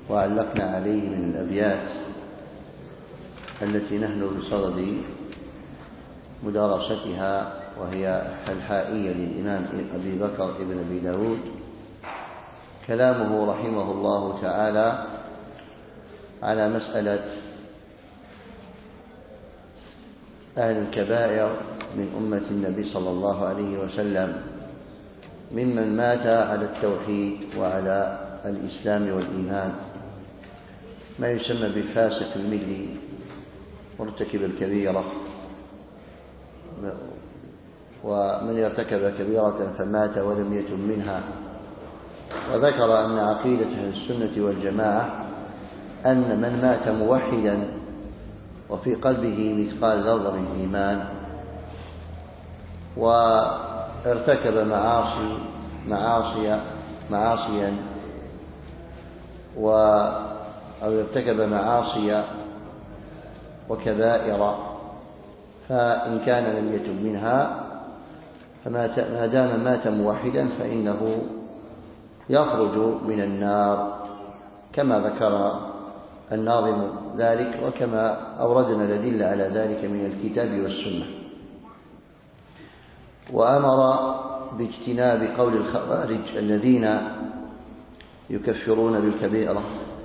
وعلقنا عليه من الأبيات التي نحن بصدد مدارستها، وهي الحائية للإمام أبي بكر ابن أبي داود، كلامه رحمه الله تعالى على مسألة أهل الكبائر من أمة النبي صلى الله عليه وسلم، ممن مات على التوحيد وعلى الإسلام والإيمان، ما يسمى بالفاسق الملي، مرتكب الكبيرة. ومن ارتكب كبيرة فمات ولم يتم منها. وذكر أن عقيدة أهل السنة والجماعة أن من مات موحدا وفي قلبه مثقال ذرة من إيمان وارتكب معاصيا أو ارتكب معاصي وكبائر، فإن كان لم يتب منها فما دام مات موحدا فإنه يخرج من النار، كما ذكر الناظم ذلك، وكما أوردنا الأدلة على ذلك من الكتاب والسنة. وأمر باجتناب قول الخوارج الذين يكفرون بالكبيرة،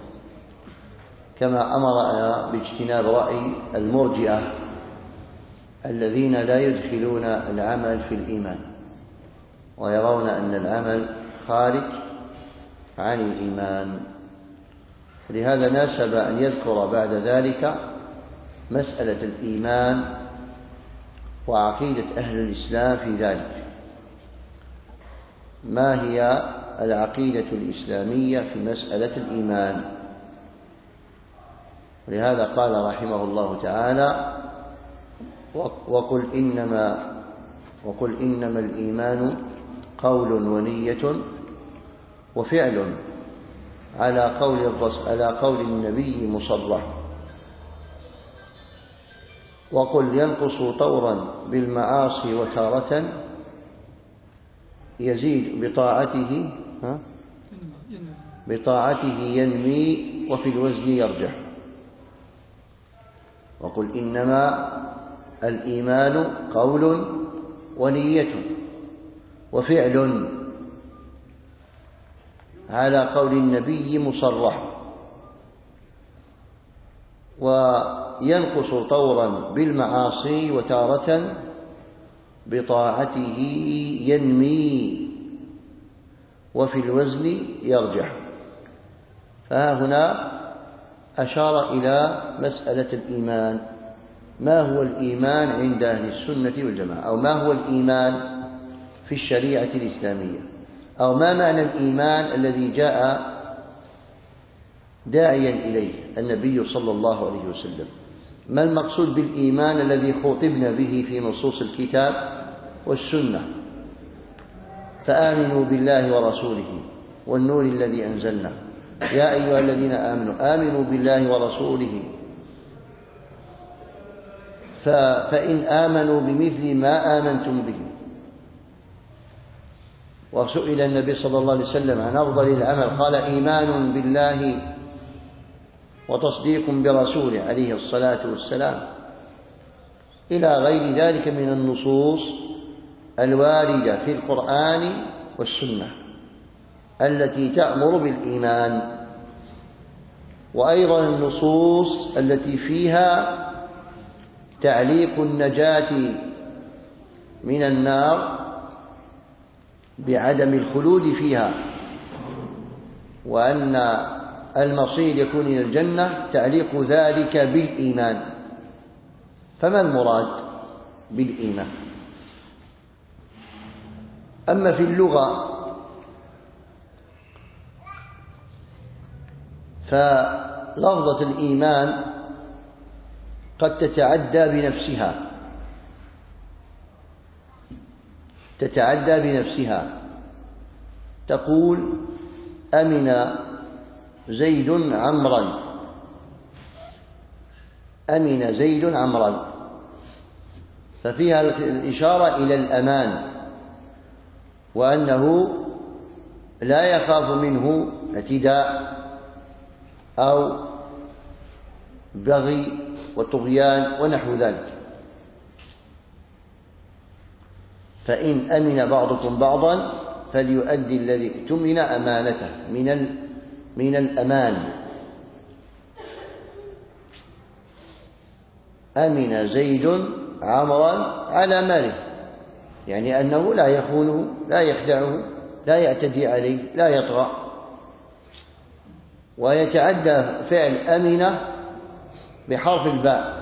كما أمر باجتناب رأي المرجئة الذين لا يدخلون العمل في الإيمان، ويرون أن العمل خارج عن الإيمان. لهذا ناسب أن يذكر بعد ذلك مسألة الإيمان وعقيدة أهل الإسلام في ذلك. ما هي العقيدة الإسلامية في مسألة الإيمان؟ لهذا قال رحمه الله تعالى: وقل إنما الإيمان قول ونية وفعل على قول النبي مصرح. وقل ينقص طورا بالمعاصي وتارة يزيد بطاعته ينمي وفي الوزن يرجح. وقل إنما الإيمان قول ونية وفعل على قول النبي مصرح. وينقص طورا بالمعاصي وتارة بطاعته ينمي وفي الوزن يرجح. فها هنا أشار إلى مسألة الإيمان. ما هو الإيمان عند أهل السنة والجماعة؟ أو ما هو الإيمان في الشريعة الإسلامية؟ أو ما معنى الإيمان الذي جاء داعيا إليه النبي صلى الله عليه وسلم؟ ما المقصود بالإيمان الذي خطبنا به في نصوص الكتاب والسنة؟ فآمنوا بالله ورسوله والنور الذي أنزلنا يا أيها الذين آمنوا بالله ورسوله فإن آمنوا بمثل ما آمنتم به. وسئل النبي صلى الله عليه وسلم عن أفضل العمل، قال: إيمان بالله وتصديق برسوله عليه الصلاة والسلام، إلى غير ذلك من النصوص الواردة في القرآن والسنة التي تأمر بالإيمان، وأيضا النصوص التي فيها تعليق النجاة من النار بعدم الخلود فيها، وأن المصير يكون إلى الجنة، تعليق ذلك بالإيمان. فما المراد بالإيمان؟ أما في اللغة فلفظة الإيمان قد تتعدى بنفسها. تقول: أمن زيد عمرا، ففيها الإشارة إلى الأمان، وأنه لا يخاف منه اعتداء أو بغي وطغيان ونحو ذلك. فإن أمن بعضكم بعضا فليؤدي الذي اؤتمن أمانته من الأمان. أمن زيد عمرا على ماله، يعني أنه لا يخونه، لا يخدعه، لا يعتدي عليه، لا يطغى. ويتعدى فعل أمن بحرف الباء: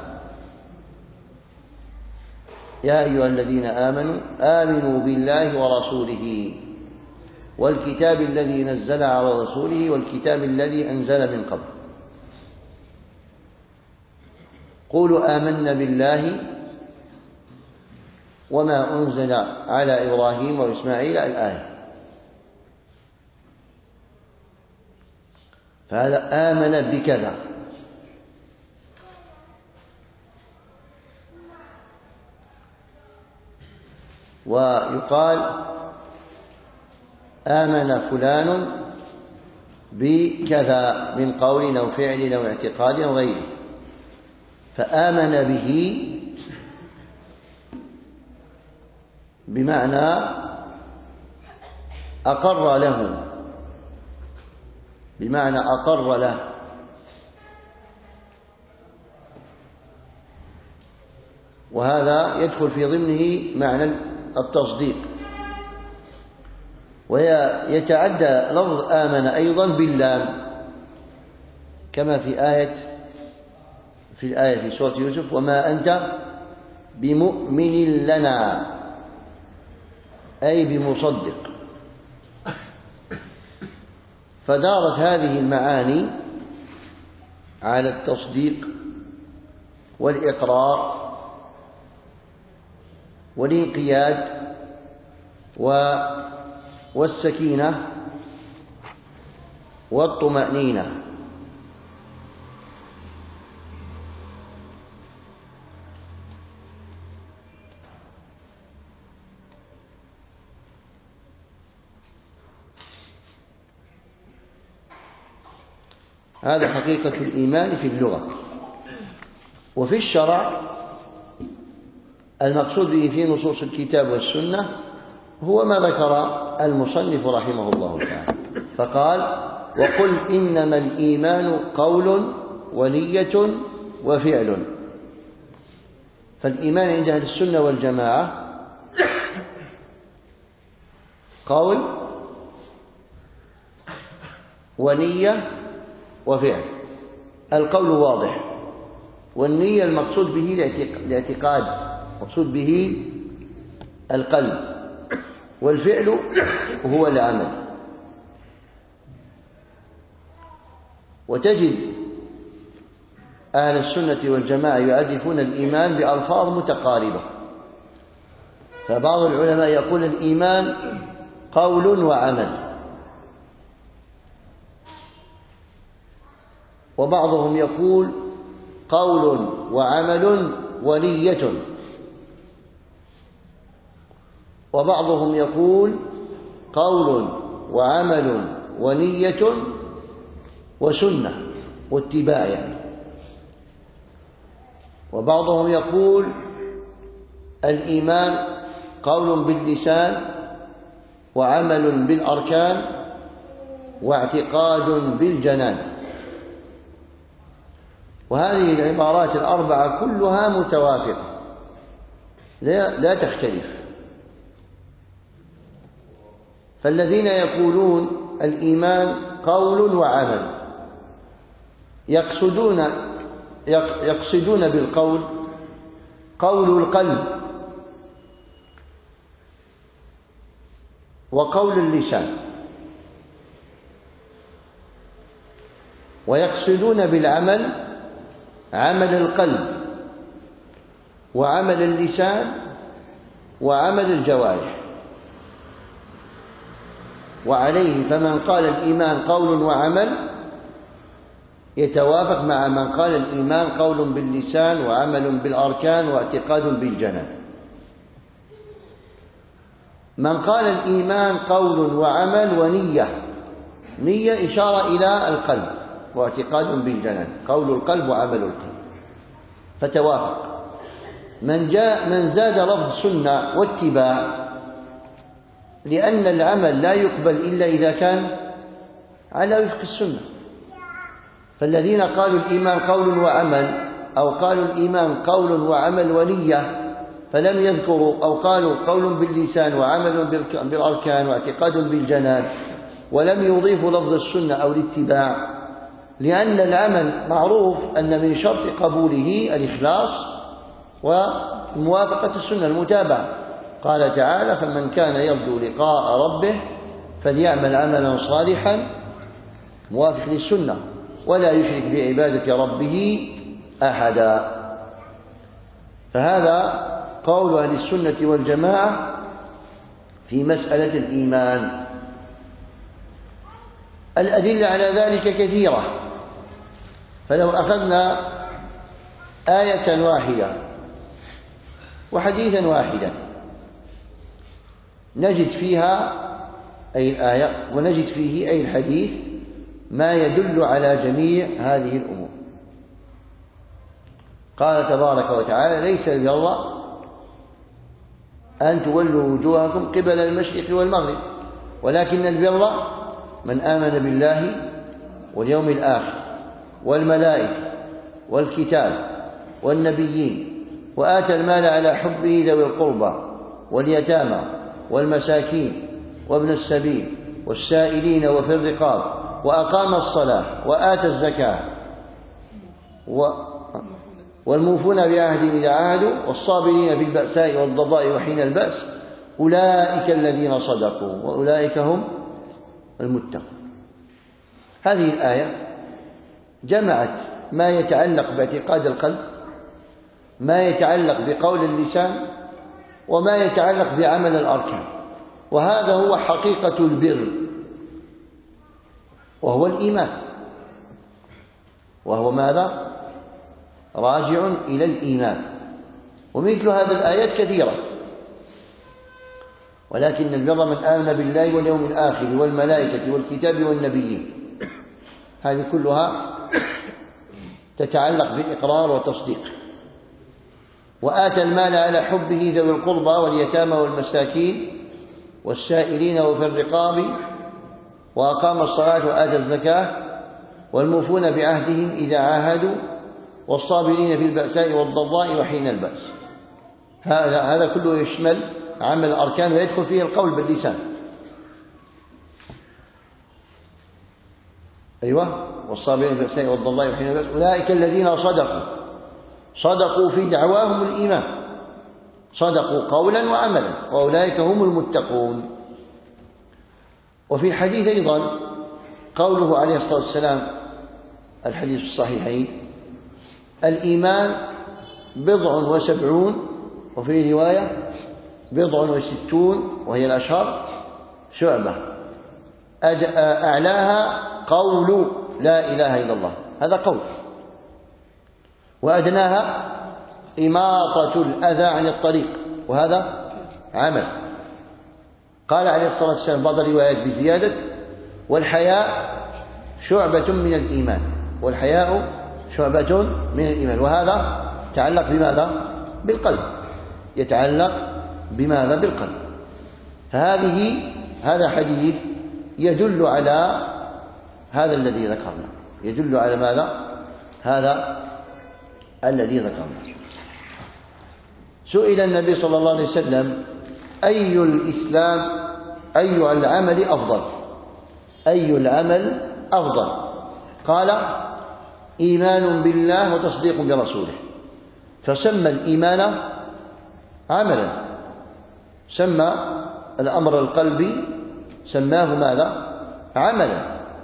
يا أيها الذين آمنوا آمنوا بالله ورسوله والكتاب الذي نزل على رسوله والكتاب الذي أنزل من قبل. قولوا آمنا بالله وما أنزل على إبراهيم وإسماعيل الآية. فهذا آمن بكذا. ويقال آمن فلان بكذا من قول أو فعل أو اعتقاد أو غيره. فآمن به بمعنى أقر له، بمعنى أقر له. وهذا يدخل في ضمنه معنى التصديق. ويتعدى لفظ آمن أيضا باللام، كما في الآية في سورة يوسف: وما أنت بمؤمن لنا، أي بمصدق. فدارت هذه المعاني على التصديق والإقرار والانقياد والسكينة والطمأنينة. هذا حقيقة الإيمان في اللغة. وفي الشرع المقصود به في نصوص الكتاب والسنة هو ما ذكر المصنف رحمه الله تعالى، فقال: وقل إنما الإيمان قول ونية وفعل. فالإيمان عند أهل السنة والجماعة قول ونية وفعل. القول واضح، والنية المقصود به الاعتقاد، المقصود به القلب، والفعل هو العمل. وتجد أهل السنة والجماعة يعرفون الإيمان بألفاظ متقاربة. فبعض العلماء يقول الإيمان قول وعمل، وبعضهم يقول قول وعمل ونية، وبعضهم يقول قول وعمل ونية وسنة واتباع يعني. وبعضهم يقول الإيمان قول باللسان وعمل بالأركان واعتقاد بالجنان. وهذه العبارات الأربعة كلها متوافقة لا تختلف. فالذين يقولون الإيمان قول وعمل يقصدون بالقول قول القلب وقول اللسان، ويقصدون بالعمل عمل القلب وعمل اللسان وعمل الجوارح. وعليه فمن قال الإيمان قول وعمل يتوافق مع من قال الإيمان قول باللسان وعمل بالأركان واعتقاد بالجنان. من قال الإيمان قول وعمل ونية، نية إشارة إلى القلب واعتقاد بالجنان، قول القلب وعمل القلب، فتوافق. من زاد لفظ سنة واتباع، لأن العمل لا يقبل إلا إذا كان على وفق السنة. فالذين قالوا الإيمان قول وعمل، أو قالوا الإيمان قول وعمل ونية، فلم يذكروا، أو قالوا قول باللسان وعمل بالأركان واعتقاد بالجنان، ولم يضيفوا لفظ السنة أو الاتباع، لأن العمل معروف أن من شرط قبوله الإخلاص وموافقة السنة، المتابعة. قال تعالى: فمن كان يرجو لقاء ربه فليعمل عملا صالحا موافق للسنة ولا يشرك بعبادة ربه أحدا. فهذا قول أهل السنة والجماعة في مسألة الإيمان. الأدلة على ذلك كثيرة، فلو أخذنا آية واحدة وحديثا واحدا نجد فيها أي الآية ونجد فيه أي الحديث ما يدل على جميع هذه الأمور. قال تبارك وتعالى: ليس البر أن تولوا وجوهكم قبل المشرق والمغرب ولكن البر من آمن بالله واليوم الآخر والملائكة والكتاب والنبيين وآتى المال على حبه ذوي القربى واليتامى والمساكين وابن السبيل والسائلين وفي الرقاب وأقام الصلاة وآتى الزكاة والموفون بعهدهم إذا عاهدوا والصابرين في البأساء والضراء وحين البأس أولئك الذين صدقوا وأولئك هم المتقون. هذه الآية جمعت ما يتعلق باعتقاد القلب، ما يتعلق بقول اللسان، وما يتعلق بعمل الأركان، وهذا هو حقيقة البر، وهو الإيمان، وهو ماذا؟ راجع إلى الإيمان. ومثل هذه الآيات كثيرة، ولكن البر من آمن بالله واليوم الآخر والملائكة والكتاب والنبيين، هذه كلها تتعلق بالإقرار والتصديق. وآتى المال على حبه ذوي القربى واليتامى والمساكين والسائلين وفي الرقاب وأقام الصلاة وآتى الزكاة والموفون بعهدهم إذا عاهدوا والصابرين في البأساء والضراء وحين البأس. هذا كله يشمل عمل الأركان ويدخل فيه القول باللسان. أيوة، والصابرين في البأساء والضراء وحين البأس أولئك الذين صدقوا في دعواهم الإيمان، صدقوا قولا وعملا، وأولئك هم المتقون. وفي الحديث أيضا قوله عليه الصلاة والسلام، الحديث الصحيحين: الإيمان 70 وفي رواية 60 وهي الأشهر شعبة، أعلاها قول لا إله إلا الله، هذا قول، وأدناها إماطة الأذى عن الطريق، وهذا عمل. قال عليه الصلاة والسلام بعض الروايات بزيادة: والحياء شعبة من الإيمان، والحياء شعبة من الإيمان، وهذا يتعلق بماذا؟ بالقلب، يتعلق بماذا؟ بالقلب. هذا حديث يدل على هذا الذي ذكرنا، يدل على ماذا؟ هذا الذي ذكرنا. سئل النبي صلى الله عليه وسلم: أي العمل أفضل؟ أي العمل أفضل؟ قال: إيمان بالله وتصديق برسوله. فسمى الإيمان عملا، سمى الأمر القلبي سماه ماذا؟ عملا.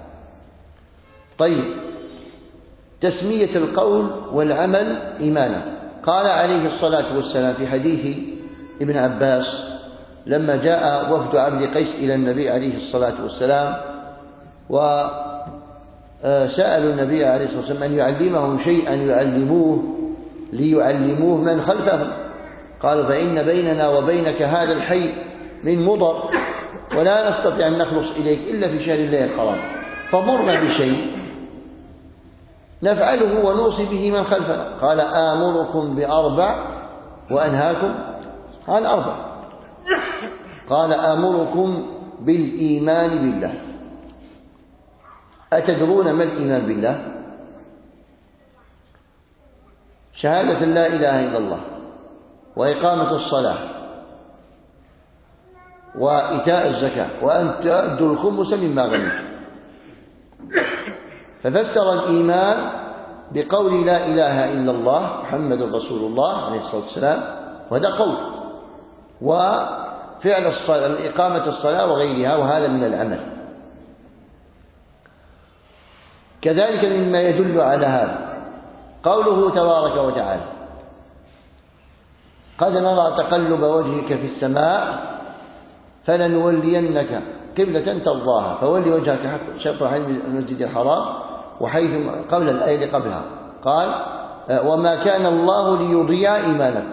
طيب، تسمية القول والعمل إيمانا. قال عليه الصلاة والسلام في حديث ابن عباس لما جاء وفد عبد قيس إلى النبي عليه الصلاة والسلام وسألوا النبي عليه الصلاة والسلام أن يعلمهم شيئا ليعلموه من خلفهم. قالوا: فإن بيننا وبينك هذا الحي من مضر، ولا نستطيع أن نخلص إليك إلا في شهر الله الحرام، فمرنا بشيء نفعله ونوصي به من خلفنا. قال آمركم بأربع وأنهاكم عن أربع. قال آمركم بالإيمان بالله. أتدرون ما الإيمان بالله؟ شهادة لا إله إلا الله، وإقامة الصلاة، وإيتاء الزكاة، وأن تؤدوا الخمس مما غنمتم. ففسر الإيمان بقول لا إله إلا الله محمد رسول الله عليه الصلاة والسلام، وهذا قول، وفعل الصلاة، إقامة الصلاة وغيرها، وهذا من العمل. كذلك مما يدل على هذا قوله تبارك وتعالى: قد نرى تقلب وجهك في السماء فلنولينك قبلة ترضاها فولي وجهك شطر المسجد الحرام، وحيث قبل الآية اللي قبلها قال: وما كان الله ليضيع إيمانكم،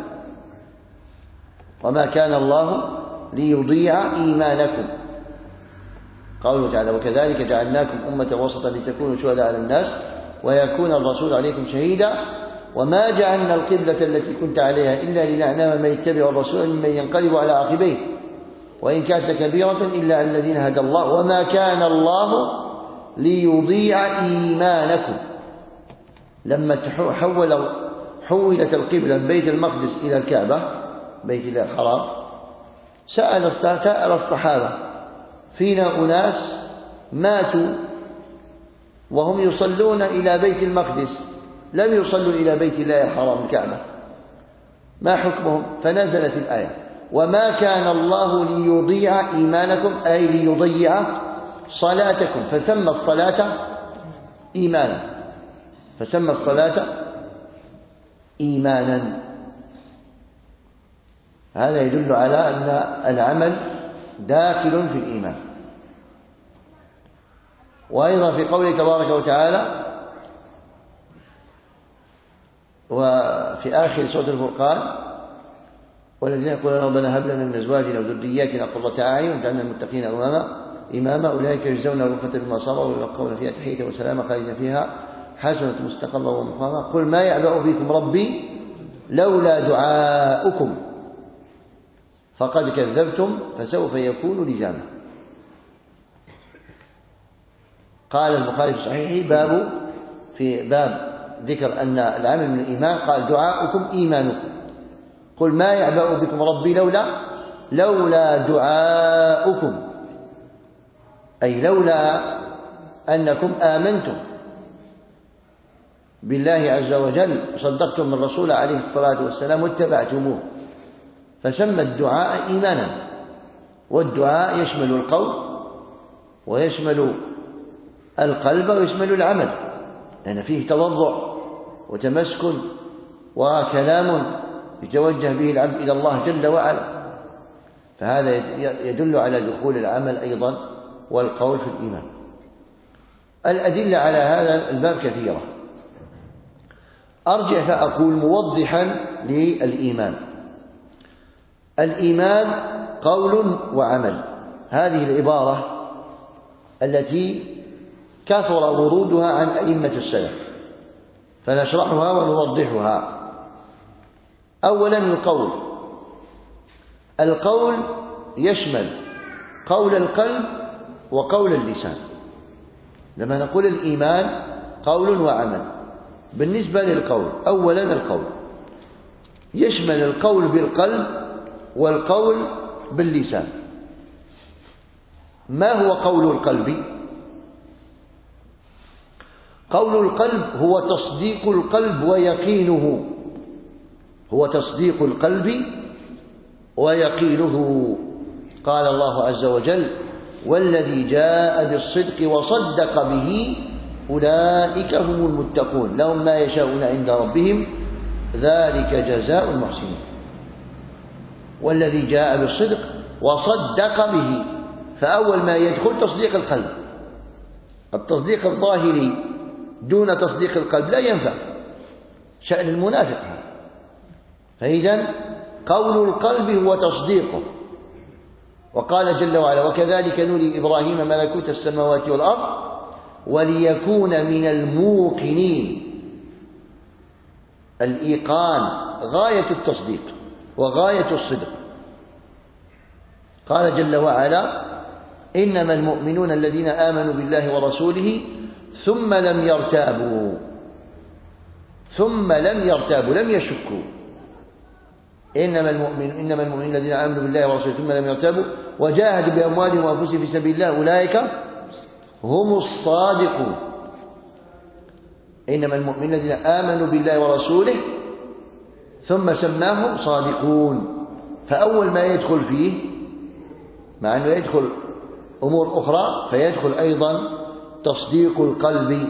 وما كان الله ليضيع إيمانكم. قوله تعالى: وكذلك جعلناكم أمة وسطا لتكونوا شهداء على الناس ويكون الرسول عليكم شهيدا وما جعلنا القبلة التي كنت عليها إلا لنعلم من يتبع الرسول ممن ينقلب على عقبيه وإن كانت كبيرة إلا الذين هدى الله وما كان الله ليضيع إيمانكم. لما حولت القبلة من بيت المقدس إلى الكعبة بيت الله الحرام، سأل الصحابة: فينا أناس ماتوا وهم يصلون إلى بيت المقدس، لم يصلوا إلى بيت الله الحرام الكعبة، ما حكمهم؟ فنزلت الآية: وما كان الله ليضيع إيمانكم، أي ليضيع صلاتكم، فسمى الصلاة إيمانا، فسمى الصلاة إيمانا. هذا يدل على أن العمل داخل في الإيمان. وأيضا في قوله تبارك وتعالى وفي آخر سورة الفرقان: والذين يقولون ربنا هب لنا من أزواجنا وذرياتنا قرة أعين واجعلنا للمتقين إماما أولئك يجزون غرفة بما صبروا ويلقون فيها تحية وسلاما خالدين فيها حسنة مستقرا ومقاما. قل ما يعبأ بكم ربي لولا دعاؤكم فقد كذبتم فسوف يكون لزاما. قال البخاري في صحيحه في باب ذكر أن العمل من الإيمان قال: دعاؤكم إيمانكم. قل ما يعبأ بكم ربي لولا دعاؤكم، أي لولا أنكم آمنتم بالله عز وجل وصدقتم من رسوله عليه الصلاة والسلام واتبعتموه. فسمى الدعاء إيمانا، والدعاء يشمل القول ويشمل القلب ويشمل العمل، لأن فيه تضرع وتمسكن وكلام يتوجه به العبد إلى الله جل وعلا، فهذا يدل على دخول العمل أيضا والقول في الإيمان. الأدلة على هذا الباب كثيرة. أرجع فأقول موضحا للإيمان: الإيمان قول وعمل. هذه العبارة التي كثر ورودها عن أئمة السلف، فنشرحها ونوضحها. أولا القول يشمل قول القلب وقول اللسان. لما نقول الإيمان قول وعمل، بالنسبة للقول أولا القول يشمل القول بالقلب والقول باللسان. ما هو قول القلب؟ قول القلب هو تصديق القلب ويقينه، هو تصديق القلب ويقينه. قال الله عز وجل: والذي جاء بالصدق وصدق به أولئك هم المتقون لهم ما يشاءون عند ربهم ذلك جزاء المحسنين. والذي جاء بالصدق وصدق به، فأول ما يدخل تصديق القلب. التصديق الظاهري دون تصديق القلب لا ينفع، شأن المنافق. فإذن قول القلب هو تصديقه. وقال جل وعلا: وكذلك نري إبراهيم ملكوت السماوات والأرض وليكون من الموقنين. الإيقان غاية التصديق وغاية الصدق. قال جل وعلا: إنما المؤمنون الذين آمنوا بالله ورسوله ثم لم يرتابوا لم يشكوا. إنما المؤمنون الذين آمنوا بالله ورسوله ثم لم يرتابوا وجاهدوا بأموالهم وأنفسهم في سبيل الله أولئك هم الصادقون. إنما المؤمنون الذين آمنوا بالله ورسوله ثم سماهم صادقون. فأول ما يدخل فيه، مع أنه يدخل أمور أخرى، فيدخل أيضا تصديق القلب،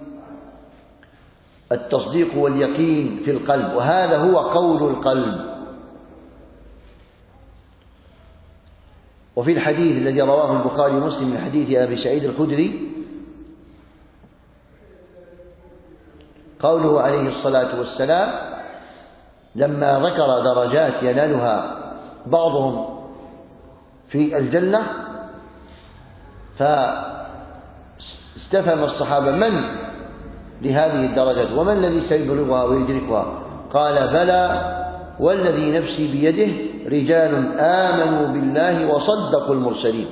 التصديق واليقين في القلب، وهذا هو قول القلب. وفي الحديث الذي رواه البخاري ومسلم من حديث أبي سعيد الخدري قوله عليه الصلاة والسلام لما ذكر درجات ينالها بعضهم في الجنة، فاستفهم الصحابة: من لهذه الدرجات ومن الذي سيبلغها ويدركها؟ قال: بلى والذي نفسي بيده رجال آمنوا بالله وصدقوا المرسلين.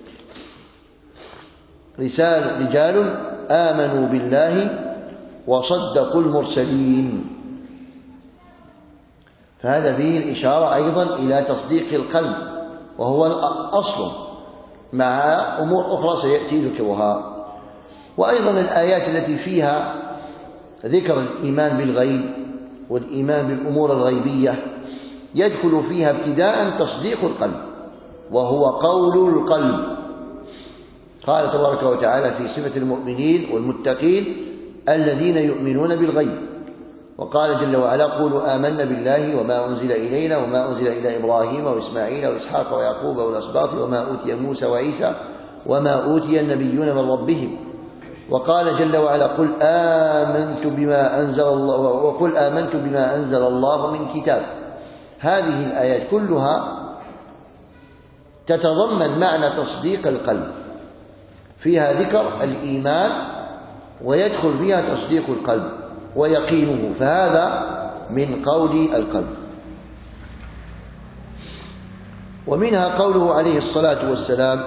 رجال آمنوا بالله وصدقوا المرسلين. فهذا فيه الإشارة أيضا إلى تصديق القلب، وهو الأصل، مع أمور أخرى سيأتي ذكرها. وأيضا الآيات التي فيها ذكر الإيمان بالغيب والإيمان بالأمور الغيبية يدخل فيها ابتداء تصديق القلب، وهو قول القلب. قال تبارك وتعالى في صفة المؤمنين والمتقين: الذين يؤمنون بالغيب. وقال جل وعلا: قولوا آمنا بالله وما أنزل إلينا وما أنزل إلى إبراهيم وإسماعيل وإسحاق ويعقوب والأسباط وما أوتي موسى وعيسى وما أوتي النبيون من ربهم. وقال جل وعلا: قل آمنت بما أنزل الله من كتاب. هذه الآيات كلها تتضمن معنى تصديق القلب، فيها ذكر الإيمان ويدخل فيها تصديق القلب ويقينه، فهذا من قول القلب. ومنها قوله عليه الصلاة والسلام: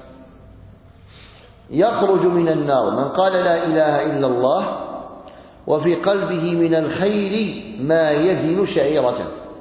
يخرج من النار من قال لا إله إلا الله وفي قلبه من الخير ما يزن شعيرة.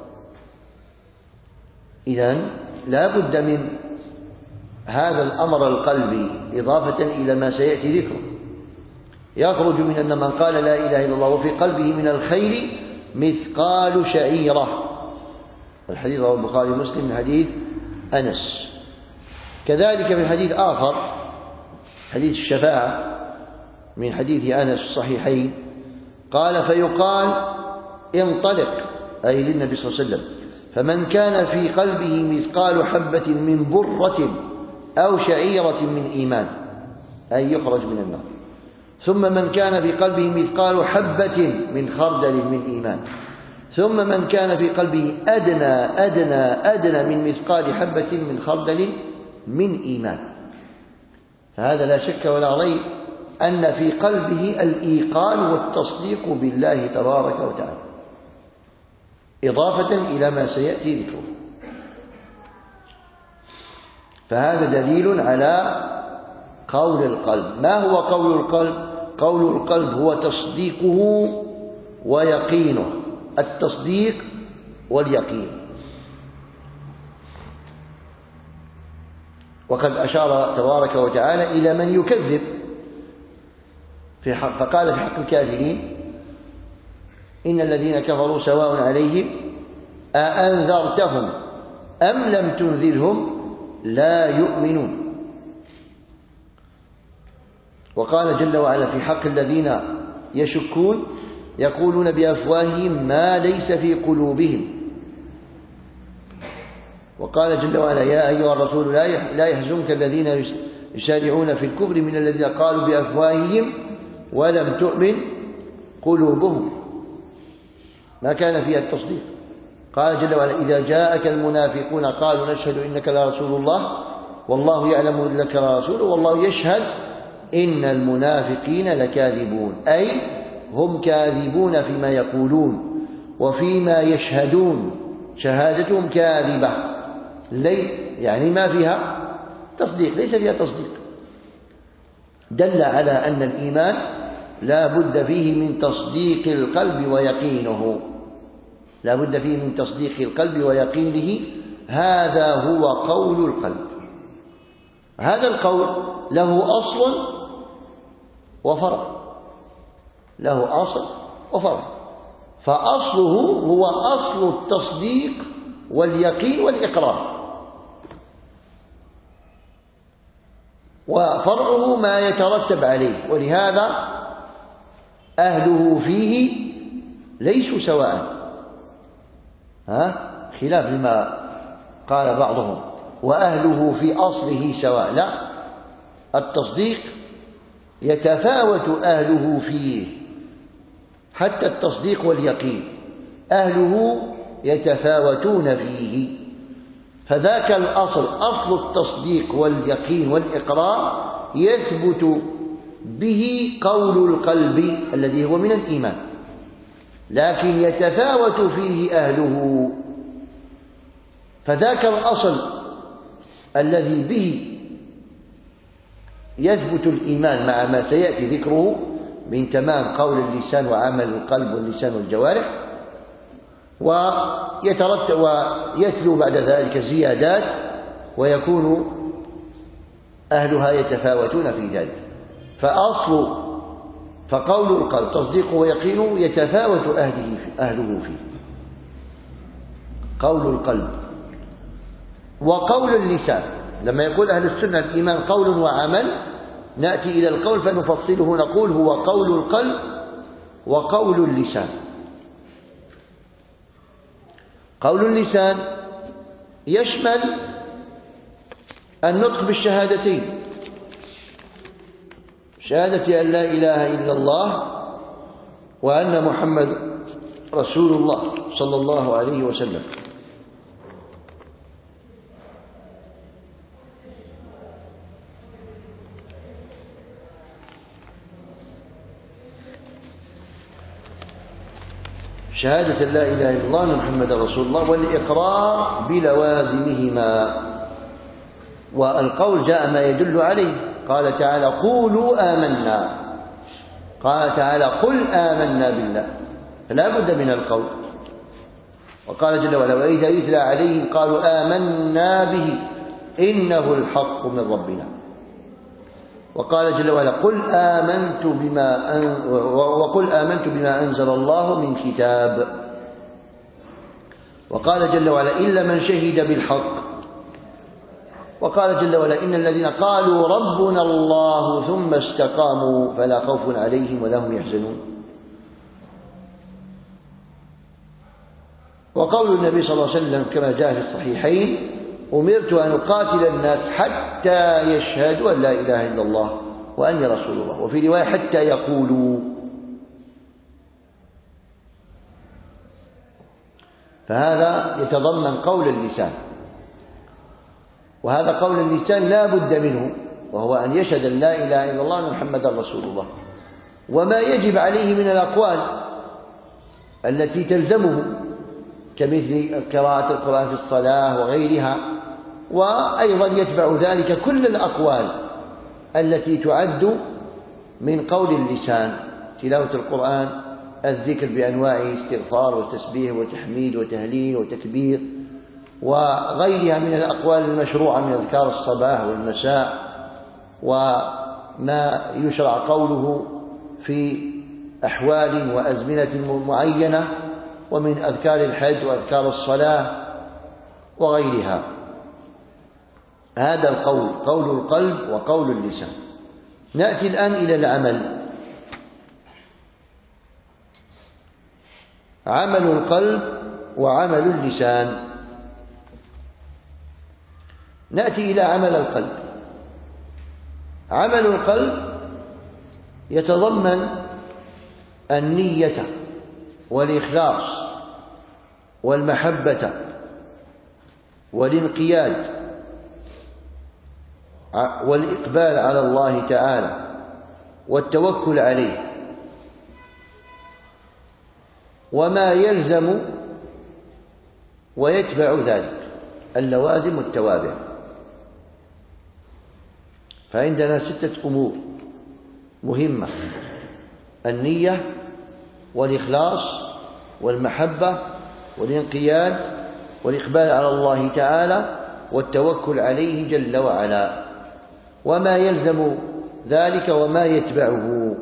إذن لا بد من هذا الأمر القلبي إضافة إلى ما سيأتي ذكره. يخرج من أن من قال لا إله إلا الله وفي قلبه من الخير مثقال شعيرة. الحديث رواه البخاري ومسلم من حديث أنس. كذلك في حديث آخر، حديث الشفاعة، من حديث أنس في الصحيحين، قال: فيقال انطلق، أي للنبي صلى الله عليه وسلم: فمن كان في قلبه مثقال حبة من برة أو شعيرة من إيمان، أي يخرج من النار. ثم من كان في قلبه مثقال حبة من خردل من إيمان. ثم من كان في قلبه أدنى من مثقال حبة من خردل من إيمان. فهذا لا شك ولا ريب أن في قلبه الإيقان والتصديق بالله تبارك وتعالى، إضافة إلى ما سيأتي ذكره. فهذا دليل على قول القلب. ما هو قول القلب؟ قول القلب هو تصديقه ويقينه، التصديق واليقين. وقد أشار تبارك وتعالى إلى من يكذب، فقال في حق الكافرين: إن الذين كفروا سواء عليهم أأنذرتهم أم لم تنذرهم لا يؤمنون. وقال جل وعلا في حق الذين يشكون: يقولون بأفواههم ما ليس في قلوبهم. وقال جل وعلا: يا أيها الرسول لا يحزنك الذين يسارعون في الكفر من الذين قالوا بأفواههم ولم تؤمن قلوبهم، ما كان فيها التصديق. قال جل وعلا: إذا جاءك المنافقون قالوا نشهد إنك لرسول الله والله يعلم إنك لرسوله والله يشهد إن المنافقين لكاذبون، أي هم كاذبون فيما يقولون وفيما يشهدون، شهادتهم كاذبة، يعني ما فيها تصديق، ليس فيها تصديق. دل على أن الإيمان لا بد فيه من تصديق القلب ويقينه، لا بد فيه من تصديق القلب ويقينه. هذا هو قول القلب. هذا القول له أصل وفرع، له أصل وفرع. فأصله هو أصل التصديق واليقين والإقرار، وفرعه ما يترتب عليه. ولهذا أهله فيه ليسوا سواء، خلاف لما قال بعضهم وأهله في أصله سواء. لا، التصديق يتفاوت أهله فيه، حتى التصديق واليقين أهله يتفاوتون فيه. فذاك الأصل، أصل التصديق واليقين والإقرار، يثبت به قول القلب الذي هو من الإيمان، لكن يتفاوت فيه أهله. فذاك الأصل الذي به يثبت الإيمان مع ما سيأتي ذكره من تمام قول اللسان وعمل القلب واللسان والجوارح، ويترتب ويتلو بعد ذلك زيادات، ويكون أهلها يتفاوتون في ذلك. فقول القلب تصديقه ويقينه يتفاوت أهله فيه، قول القلب. وقول اللسان، لما يقول أهل السنة الإيمان قول وعمل، نأتي إلى القول فنفصله، نقول هو قول القلب وقول اللسان. قول اللسان يشمل النطق بالشهادتين، شهادة أن لا إله إلا الله وأن محمد رسول الله صلى الله عليه وسلم. شهادة لا إله إلا الله وأن محمد رسول الله، والإقرار بلوازمهما. والقول جاء ما يدل عليه، قال تعالى قولوا آمنا، قال تعالى قل آمنا بالله، فلا بد من القول. وقال جل وعلا وإذا يتلى عليهم قالوا آمنا به إنه الحق من ربنا. وقال جل وعلا قل آمنت بما أنزل الله من كتاب. وقال جل وعلا إلا من شهد بالحق. وقال جل وعلا إن الذين قالوا ربنا الله ثم استقاموا فلا خوف عليهم ولا هم يحزنون. وقول النبي صلى الله عليه وسلم كما جاء في الصحيحين أمرت أن أقاتل الناس حتى يشهدوا أن لا إله إلا الله وأني رسول الله، وفي رواية حتى يقولوا. فهذا يتضمن قول اللسان، وهذا قول اللسان لا بد منه، وهو أن يشهد أن لا إله إلا الله وأن محمدا رسول الله، وما يجب عليه من الأقوال التي تلزمه كمثل قراءة القرآن في الصلاة وغيرها. وأيضا يتبع ذلك كل الأقوال التي تعد من قول اللسان، تلاوة القرآن، الذكر بأنواعه، استغفار وتسبيح وتحميد وتهليل وتكبير، وغيرها من الأقوال المشروعة من أذكار الصباح والمساء، وما يشرع قوله في أحوال وأزمنة معينة، ومن أذكار الحج وأذكار الصلاة وغيرها. هذا القول قول القلب وقول اللسان. نأتي الآن إلى العمل. عمل القلب وعمل اللسان. نأتي إلى عمل القلب. عمل القلب يتضمن النية والإخلاص والمحبة والانقياد والإقبال على الله تعالى والتوكل عليه، وما يلزم ويتبع ذلك، اللوازم والتوابع. فعندنا 6 أمور مهمة: النية، والإخلاص، والمحبة، والانقياد، والإقبال على الله تعالى، والتوكل عليه جل وعلا، وما يلزم ذلك وما يتبعه.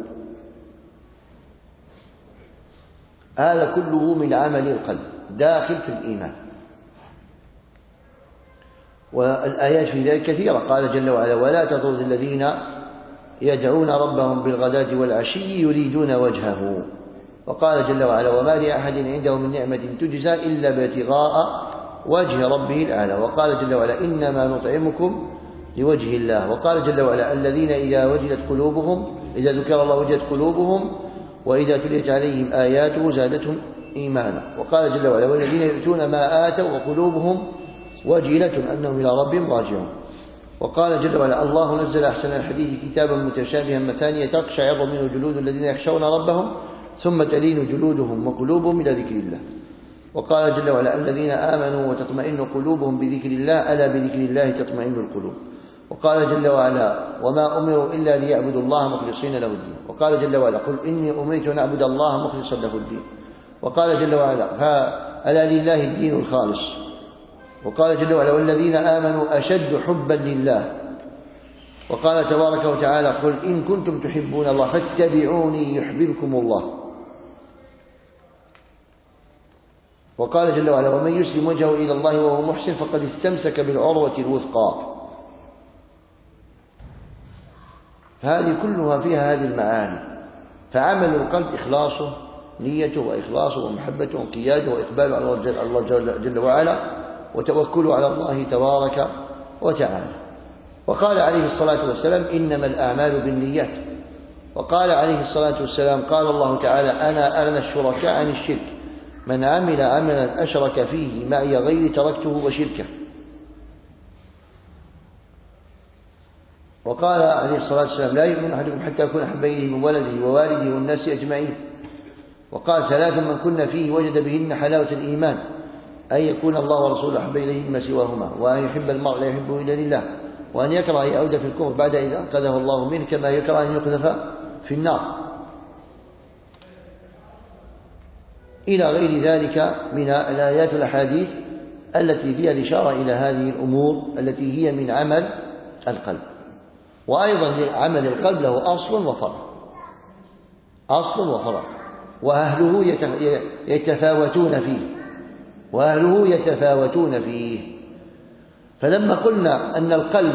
هذا كله من عمل القلب داخل في الإيمان، والآيات في ذلك كثيرة. قال جل وعلا: ولا تطرد الذين يدعون ربهم بالغداة والعشي يريدون وجهه. وقال جل وعلا: وما لأحد عنده من نعمة تجزى إلا ابتغاء وجه ربه الأعلى. وقال جل وعلا: إنما نطعمكم لوجه الله. وقال جل وعلا: الذين إذا ذكر الله وجلت قلوبهم وإذا تليت عليهم آياته زادتهم إيمانا. وقال جل وعلا: والذين يؤتون ما آتوا وقلوبهم وجلة أنهم إلى ربهم راجعون. وقال جل وعلا: الله نزل أحسن الحديث كتابا متشابها مثانية تقشعر منه جلود الذين يخشون ربهم ثم تلين جلودهم وقلوبهم إلى ذكر الله. وقال جل وعلا: الذين آمنوا وتطمئن قلوبهم بذكر الله ألا بذكر الله تطمئن القلوب. وقال جل وعلا: وما أمروا إلا ليعبدوا الله مخلصين له الدين. وقال جل وعلا: قل إني أمرت أن أعبد الله مخلصا له الدين. وقال جل وعلا: ألا لله الدين الخالص. وقال جل وعلا: والذين آمنوا أشد حبا لله. وقال تبارك وتعالى: قل إن كنتم تحبون الله فاتبعوني يحببكم الله. وقال جل وعلا: ومن يسلم وجهه إلى الله وهو محسن فقد استمسك بالعروة الوثقى. هذه كلها فيها هذه المعاني. فعمل القلب إخلاصه، نيته وإخلاصه ومحبته وانقياده وإقباله على الله جل وعلا وتوكله على الله تبارك وتعالى. وقال عليه الصلاة والسلام: إنما الأعمال بالنيات. وقال عليه الصلاة والسلام: قال الله تعالى: أنا أغنى الشركاء عن الشرك، من عمل عملا أشرك فيه معي غيري تركته وشركه. وقال عليه الصلاة والسلام: لا يؤمن أحدكم حتى يكون أحب إليه من ولده ووالده والناس أجمعين. وقال: 3 من كن فيه وجد بهن حلاوة الإيمان، أن يكون الله ورسوله أحب إليه مما سواهما، وأن يحب المرء لا يحبه إلا لله، وأن يكره أن يعود في الكفر بعد إذا أنقذه الله منه كما يكره أن يقذف في النار، إلى غير ذلك من الآيات والأحاديث التي فيها الإشارة إلى هذه الأمور التي هي من عمل القلب. وأيضا عمل القلب له أصل وفرع، أصل وفرع، وأهله يتفاوتون فيه. فلما قلنا أن القلب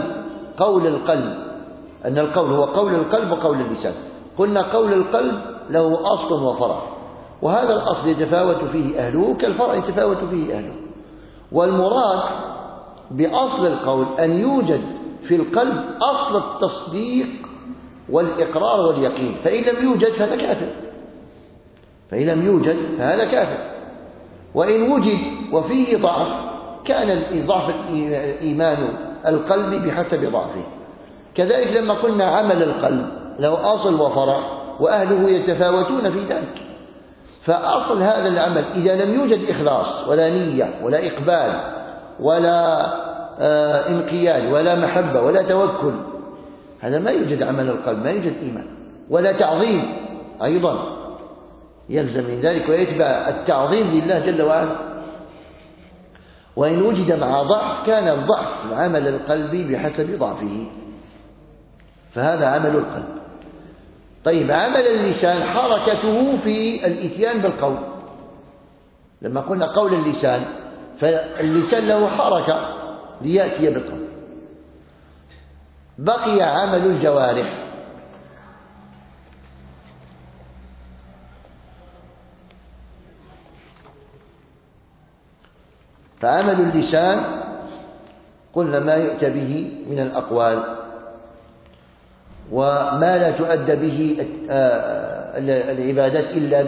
أن القول هو قول القلب وقول اللسان، قلنا قول القلب له أصل وفرع، وهذا الأصل يتفاوت فيه أهله كالفرع يتفاوت فيه أهله. والمراد بأصل القول أن يوجد في القلب أصل التصديق والإقرار واليقين، فإن لم يوجد فهذا كافر، وإن وجد وفيه ضعف كان ضعف إيمان القلب بحسب ضعفه. كذلك لما قلنا عمل القلب له أصل وفرع وأهله يتفاوتون في ذلك، فأصل هذا العمل إذا لم يوجد إخلاص ولا نية ولا إقبال ولا انقياد ولا محبة ولا توكل، هذا ما يوجد عمل القلب، ما يوجد إيمان ولا تعظيم أيضا يلزم من ذلك، ويتبع التعظيم لله جل وعلا. وإن وجد مع ضعف كان الضعف عمل القلب بحسب ضعفه، فهذا عمل القلب. طيب، عمل اللسان حركته في الإتيان بالقول. لما قلنا قول اللسان، فاللسان له حركة ليأتي بالقول. بقي عمل الجوارح، فعمل اللسان قلنا ما يؤتى به من الأقوال وما لا تؤدى به العبادات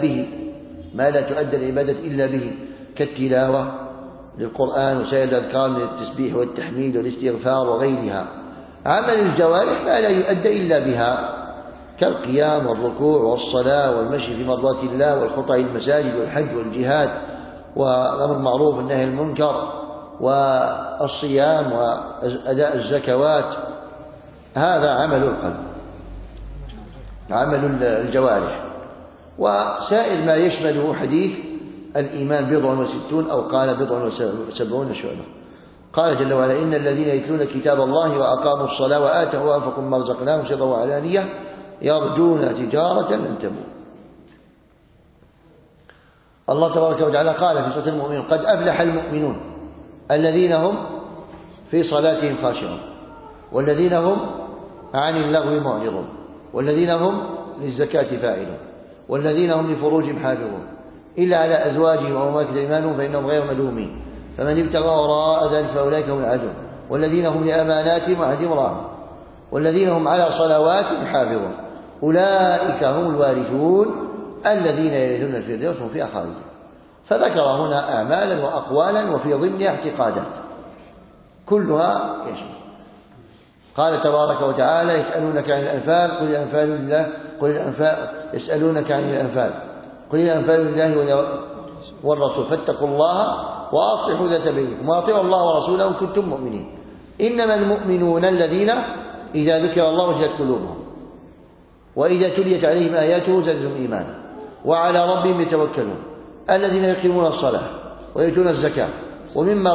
إلا به، كالتلاوة للقرآن وسائر الأذكار من التسبيح والتحميد والاستغفار وغيرها. عمل الجوارح ما لا يؤدى إلا بها، كالقيام والركوع والصلاة والمشي في مرضاة الله والخطى إلى المساجد والحج والجهاد والأمر بالمعروف والنهي عن المنكر والصيام وأداء الزكوات. هذا عمل القلب، عمل الجوارح. وسائر ما يشمله حديث الإيمان 67 أو قال 77 شعبة. قال جل وعلا: إن الذين يتلون كتاب الله وأقاموا الصلاة وآتوا وأنفقوا مما رزقناهم سرا وعلانية يرجون تجارة لن تبور. الله تبارك وتعالى قال في سورة المؤمنون: قد أفلح المؤمنون الذين هم في صلاتهم خاشعون والذين هم عن اللغو معرضون والذين هم للزكاة فاعلون والذين هم لفروجهم حافظون إلا على أزواجهم أو ما ملكت أيمانهم فإنهم غير ملومين فمن ابتغى وراء ذلك فأولئك هم العادون والذين هم لأماناتهم وعهدهم راعون والذين هم على صلواتهم حافظون أولئك هم الوارثون الذين يرثون الفردوس هم فيها خالدون. فذكر هنا أعمالا وأقوالا وفي ضمنها اعتقادات كلها يشمل. قال تبارك وتعالى: يسألونك عن الأنفال قل الأنفال لله يسألونك عن الأنفال قل الأنفال لله والرسول فاتقوا الله وأصلحوا ذات بينكم وأطيعوا الله ورسوله إن كنتم مؤمنين. إنما المؤمنون الذين إذا ذكر الله وجلت قلوبهم وإذا تليت عليهم آياته زادتهم إيمانا وعلى ربهم يتوكلون الذين يقيمون الصلاة ويؤتون الزكاة ومما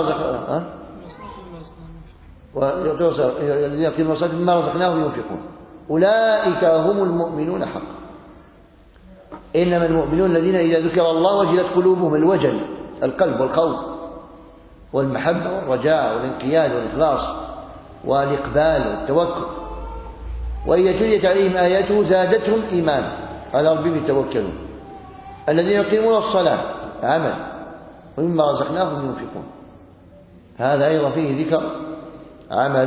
الذين يقيمون الصلاة مما رزقناهم ينفقون أولئك هم المؤمنون حقا. إنما المؤمنون الذين إذا ذكر الله وجلت قلوبهم الوجل القلب والخوف والمحبة والرجاء والانقياد والإخلاص والإقبال والتوكل وإذا تليت عليهم آياته زادتهم إيمانا على ربهم يتوكلون الذين يقيمون الصلاة عمل ومما رزقناهم ينفقون. هذا أيضا فيه ذكر عمل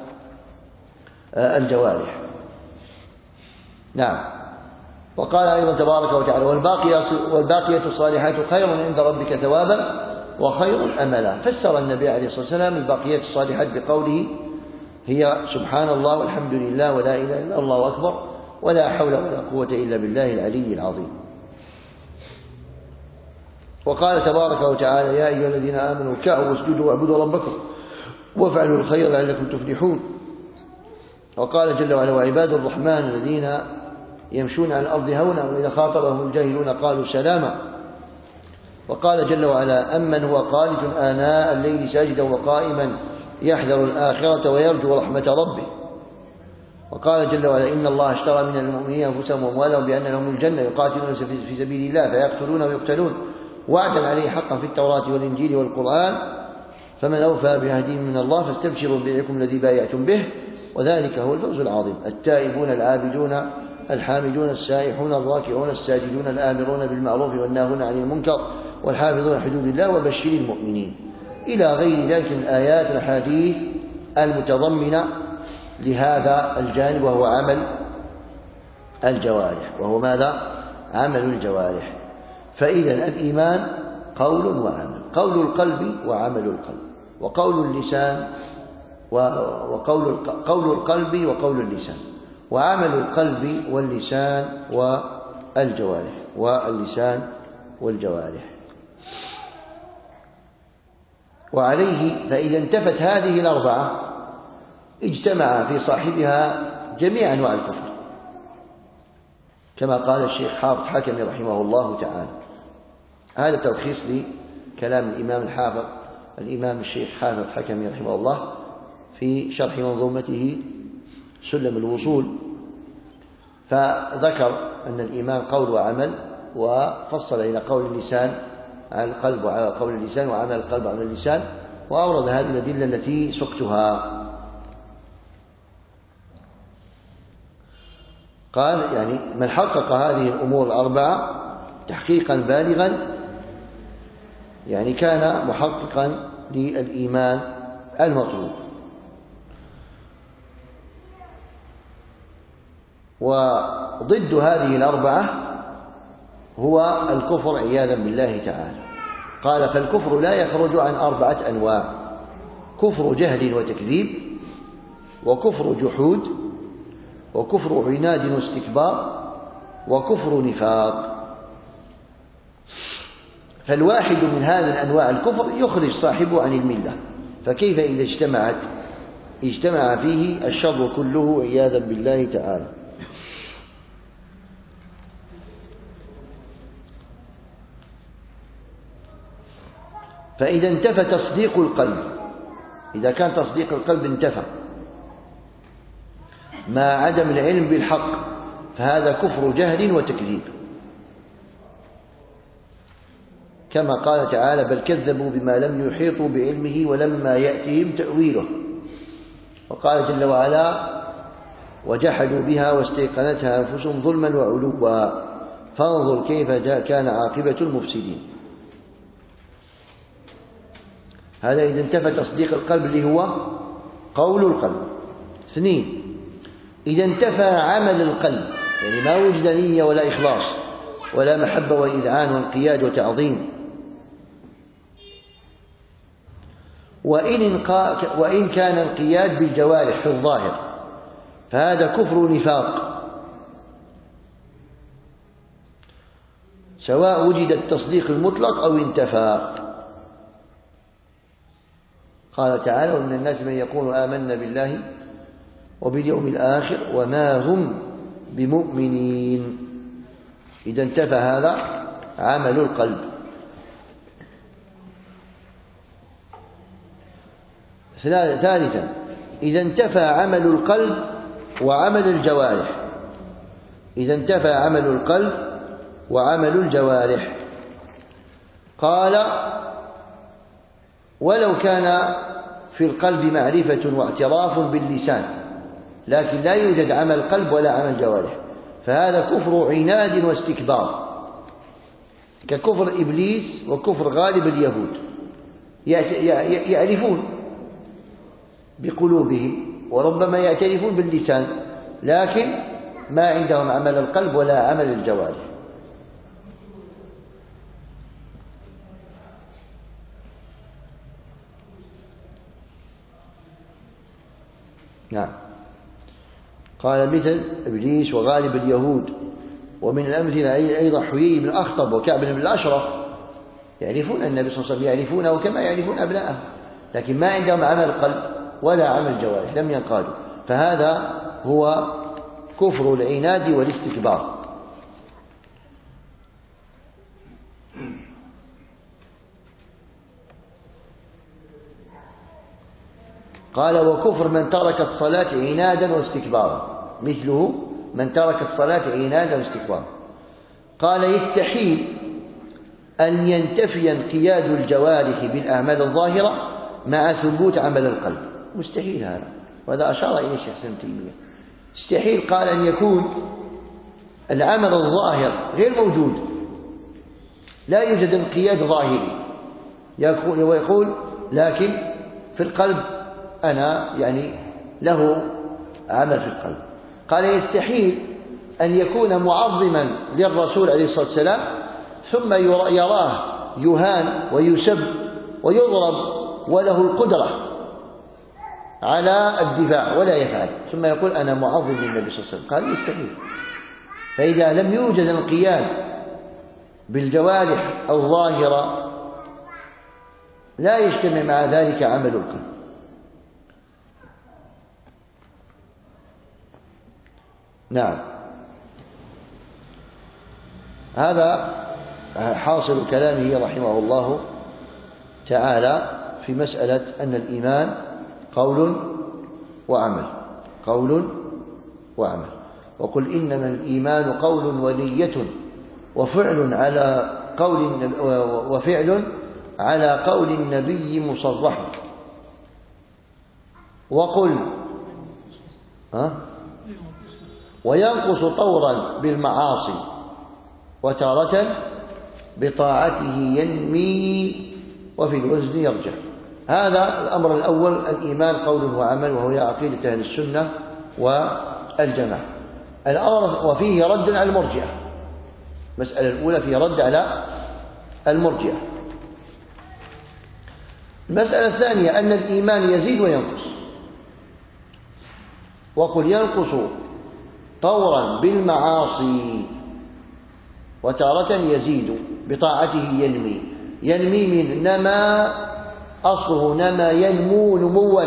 الجوارح. نعم. وقال أيضا تبارك وتعالى: والباقيات الصالحات خير عند ربك ثوابا وخير أملا. فسر النبي عليه الصلاة والسلام الباقيات الصالحات بقوله: هي سبحان الله والحمد لله ولا إله إلا الله أكبر ولا حول ولا قوة إلا بالله العلي العظيم. وقال تبارك وتعالى: يا أيها الذين آمنوا اركعوا واسجدوا واعبدوا ربكم وافعلوا الخير لعلكم تفلحون. وقال جل وعلا: وعباد الرحمن الذين يمشون على الأرض هونا وإذا خاطبهم الجاهلون قالوا سلاما. وقال جل وعلا: أمن هو قانت آناء الليل ساجدا وقائما يحذر الآخرة ويرجو رحمة ربه. وقال جل وعلا: إن الله اشترى من المؤمنين أنفسهم وأموالهم بأن لهم الجنة يقاتلون في سبيل الله فيقتلون ويقتلون وعدا عليه حقا في التوراة والإنجيل والقرآن فمن أوفى بعهده من الله فاستبشروا ببيعكم الذي بايعتم به وذلك هو الفوز العظيم. التائبون العابدون الحامدون السائحون الراكعون الساجدون الآمرون بالمعروف والناهون عن المنكر والحافظون حدود الله وبشر المؤمنين إلى غير ذلك من الآيات والأحاديث المتضمنة لهذا الجانب وهو عمل الجوارح. وهو ماذا؟ عمل الجوارح. فإذا الإيمان قول وعمل، قول القلب وعمل القلب وقول اللسان قول القلب وقول اللسان وعمل القلب واللسان والجوارح واللسان والجوارح. وعليه فإذا انتفت هذه الأربعة اجتمع في صاحبها جميع أنواع الكفر كما قال الشيخ حافظ حكمي رحمه الله تعالى. هذا تلخيص لكلام الإمام الشيخ حافظ حكمي رحمه الله في شرح منظومته سلم الوصول. فذكر أن الإيمان قول وعمل وفصل إلى قول اللسان على القلب وعلى قول اللسان وعمل القلب وعمل اللسان وأورد هذه الأدلة التي سقتها. قال يعني من حقق هذه الأمور الأربعة تحقيقا بالغا يعني كان محققا للإيمان المطلوب. وضد هذه الأربعة هو الكفر عياذا بالله تعالى. قال فالكفر لا يخرج عن 4 أنواع: كفر جهل وتكذيب وكفر جحود وكفر عناد واستكبار وكفر نفاق. فالواحد من هذه أنواع الكفر يخرج صاحبه عن الملة، فكيف إذا اجتمع فيه الشر كله عياذا بالله تعالى. فإذا انتفى تصديق القلب، إذا كان تصديق القلب انتفى مع عدم العلم بالحق، فهذا كفر جهل وتكذيب، كما قال تعالى: بل كذبوا بما لم يحيطوا بعلمه ولما يأتهم تأويله. وقال جل وعلا: وجحدوا بها واستيقنتها أنفسهم ظلما وعلوا فانظر كيف كان عاقبة المفسدين. هذا إذا انتفى تصديق القلب اللي هو قول القلب. 2، إذا انتفى عمل القلب، يعني ما وجد نية ولا إخلاص ولا محبة وإذعان وانقياد وتعظيم، وإن كان انقياد بالجوارح في الظاهر، فهذا كفر نفاق، سواء وجد التصديق المطلق أو انتفى. قال تعالى: ومن الناس من يقول آمنا بالله وباليوم الآخر وما هم بمؤمنين. إذا انتفى هذا عمل القلب. 3، إذا انتفى عمل القلب وعمل الجوارح. إذا انتفى عمل القلب وعمل الجوارح. قال: ولو كان في القلب معرفة واعتراف باللسان، لكن لا يوجد عمل قلب ولا عمل جوارح، فهذا كفر عناد واستكبار، ككفر إبليس وكفر غالب اليهود. يعرفون بقلوبهم وربما يعترفون باللسان، لكن ما عندهم عمل القلب ولا عمل الجوارح. نعم. قال: مثل إبليس وغالب اليهود. ومن الأمثلة أيضا حيي بن أخطب وكعب بن الأشرف، يعرفون النبي صلى الله عليه وسلم، يعرفونه كما يعرفون أبناءه، لكن ما عندهم عمل قلب ولا عمل جوارح، لم ينقادوا، فهذا هو كفر العناد والاستكبار. قال: وكفر من ترك الصلاة عنادا واستكبارا، مثله من ترك الصلاة عنادا واستكبارا. قال: يستحيل أن ينتفي انقياد الجوارح بالأعمال الظاهرة مع ثبوت عمل القلب، مستحيل هذا، وهذا أشار إليه الشيخ ابن تيمية. يستحيل، قال، أن يكون العمل الظاهر غير موجود، لا يوجد انقياد ظاهري، ويقول لكن في القلب أنا يعني له عمل في القلب. قال: يستحيل أن يكون معظما للرسول عليه الصلاة والسلام ثم يراه يهان ويسب ويضرب وله القدرة على الدفاع ولا يفعل، ثم يقول أنا معظم للنبي صلى الله عليه وسلم. قال: يستحيل. فإذا لم يوجد انقياد بالجوارح الظاهرة لا يجتمع مع ذلك عمل القلب. نعم. هذا حاصل كلامه رحمه الله تعالى في مسألة أن الإيمان قول وعمل، قول وعمل. وقل إنما الإيمان قول ونية وفعل على قول النبي مصرح. وقل وينقص طورا بالمعاصي وتارة بطاعته ينمي وفي الوزن يرجع. هذا الأمر الأول، الإيمان قول وعمل، وهو عقيدة أهل السنة والجماعة. الأمر وفيه رد على المرجئة. المسألة الأولى فيه رد على المرجئة. المسألة الثانية أن الإيمان يزيد وينقص. وقل ينقص طورا بالمعاصي، وتارة يزيد بطاعته ينمي من نما، أصله نما ينمو نموا،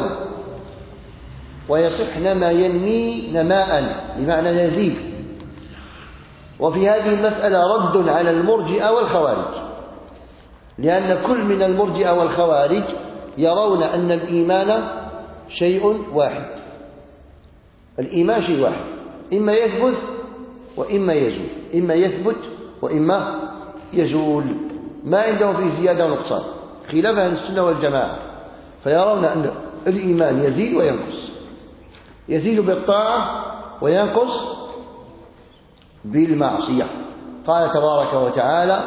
ويصح نما ينمي نماء بمعنى يزيد. وفي هذه المسألة رد على المرجئة والخوارج، لأن كل من المرجئة والخوارج يرون أن الإيمان شيء واحد. الإيمان شيء واحد، إما يثبت وإما يزول، إما يثبت وإما يزول، ما عندهم فيه زيادة ونقصان، خلاف أهل السنة والجماعة، فيرون أن الإيمان يزيد وينقص، يزيد بالطاعة وينقص بالمعصية. قال تبارك وتعالى: